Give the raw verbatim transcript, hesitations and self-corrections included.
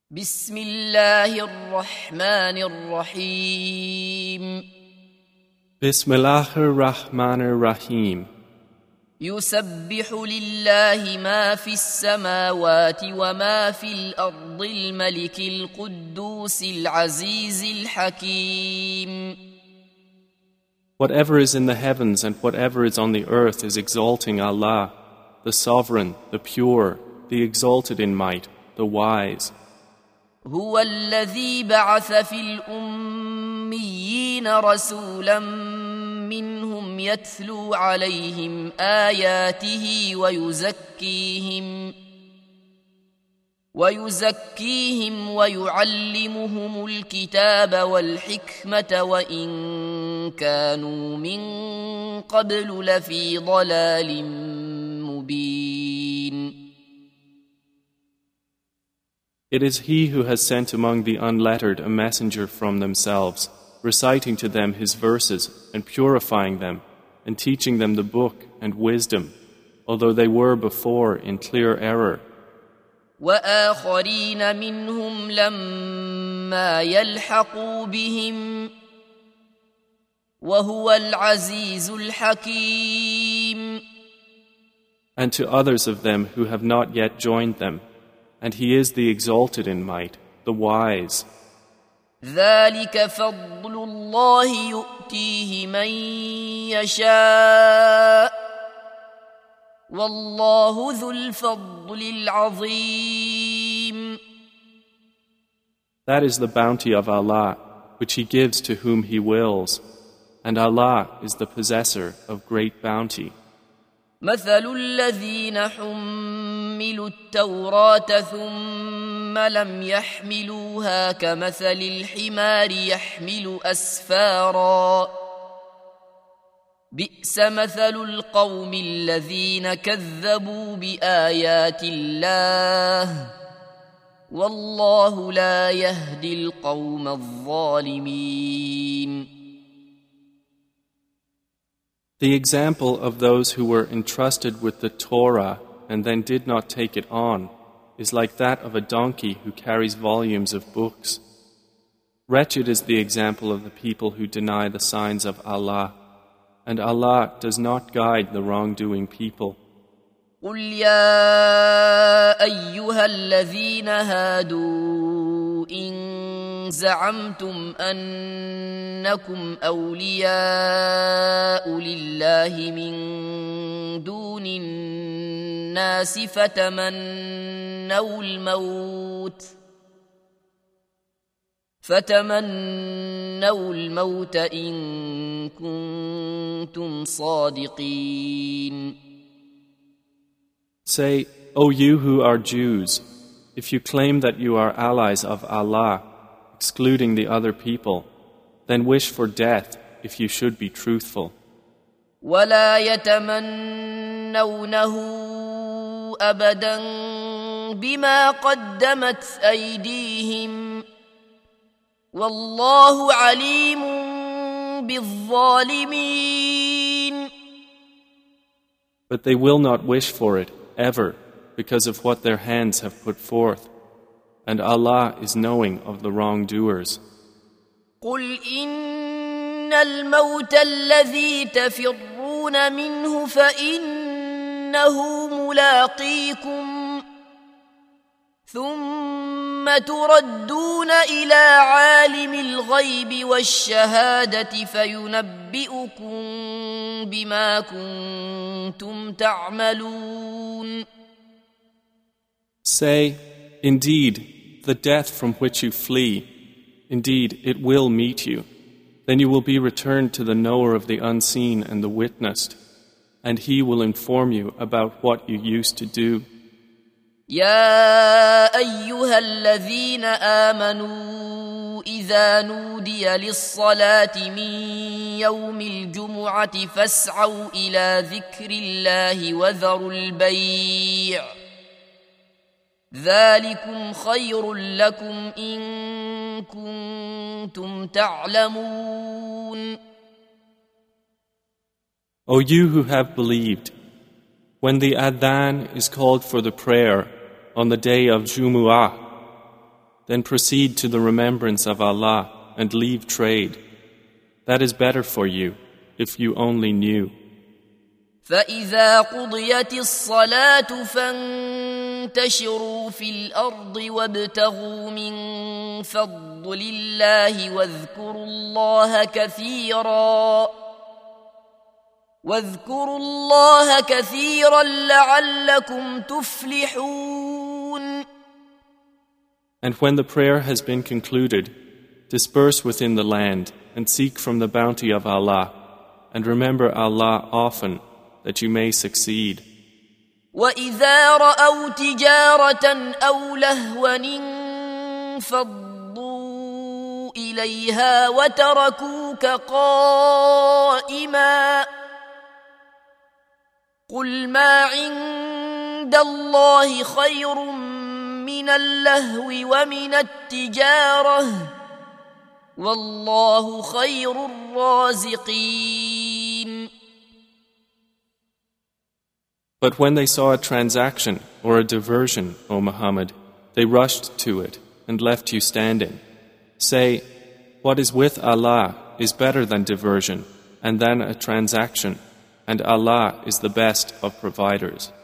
بسم الله الرحمن الرحيم Bismillahir Rahmanir Rahim. يسبح لله ما في السماوات وما في الأرض الملك القدوس العزيز الحكيم. Whatever is in the heavens and whatever is on the earth is exalting Allah, the Sovereign, the Pure, the Exalted in might, the Wise. هو الذي بعث في الأميين رسولا منهم يتلو عليهم آياته ويزكيهم ويزكيهم ويعلمهم الكتاب والحكمة وإن كانوا من قبل لفي ضلال مبين. It is He who has sent among the unlettered a messenger from themselves, reciting to them His verses and purifying them, and teaching them the book and wisdom, although they were before in clear error. وآخرين منهم لما يلحقوا بهم وهو العزيز الحكيم. And to others of them who have not yet joined them, and He is the Exalted in might, the Wise. ذلك فضل الله يؤتيه من يشاء والله ذو الفضل العظيم. That is the bounty of Allah, which He gives to whom He wills, and Allah is the possessor of great bounty. مثل الذين حملوا التوراة ثم لم يحملوها كمثل الحمار يحمل أسفارا بئس مثل القوم الذين كذبوا بآيات الله والله لا يهدي القوم الظالمين. The example of those who were entrusted with the Torah and then did not take it on is like that of a donkey who carries volumes of books. Wretched is the example of the people who deny the signs of Allah, and Allah does not guide the wrongdoing people. قل يا أيها الذين هادوا إن زعمتم أنكم أولياء لله من دون الناس فتمنوا الموت فتمنوا الموت إن كنتم صادقين. Say, O you who are Jews, if you claim that you are allies of Allah, excluding the other people, then wish for death if you should be truthful. ولا يتمنونه أبدا بما قدمت أيديهم والله عليم بالظالمين. But they will not wish for it ever because of what their hands have put forth, and Allah is knowing of the wrongdoers. قل إن الموت الذي تفرون منه فإنه ملاقيكم ثم تردون إلى عالم الغيب والشهادة فينبئكم بما كنتم تعملون. Say, indeed, the death from which you flee, indeed, it will meet you. Then you will be returned to the knower of the unseen and the witnessed, and he will inform you about what you used to do. يا أيها الذين آمنوا إذا نودي للصلاة من يوم الجمعة فاسعوا إلى ذكر الله وذروا البيع ذلكم خير لكم إن كنتم تعلمون. O you who have believed, when the adhan is called for the prayer on the day of Jumu'ah, then proceed to the remembrance of Allah and leave trade. That is better for you, if you only knew. فإذا قضيت الصلاة فانتشروا في الأرض وابتغوا من فضل الله واذكروا الله كثيرا واذكروا الله كثيرا لعلكم تفلحون. And when the prayer has been concluded, disperse within the land and seek from the bounty of Allah, and remember Allah often, that you may succeed. وَإِذَا رَأَوْا تِجَارَةً أَوْ لَهْوًا انفَضُّوا إِلَيْهَا وَتَرَكُوكَ قَائِمًا قُلْ مَا عِندَ اللَّهِ خَيْرٌ مِّنَ اللَّهْوِ وَمِنَ التِّجَارَةِ وَاللَّهُ خَيْرُ الرَّازِقِينَ. But when they saw a transaction or a diversion, O Muhammad, they rushed to it and left you standing. Say, what is with Allah is better than diversion and than a transaction, and Allah is the best of providers.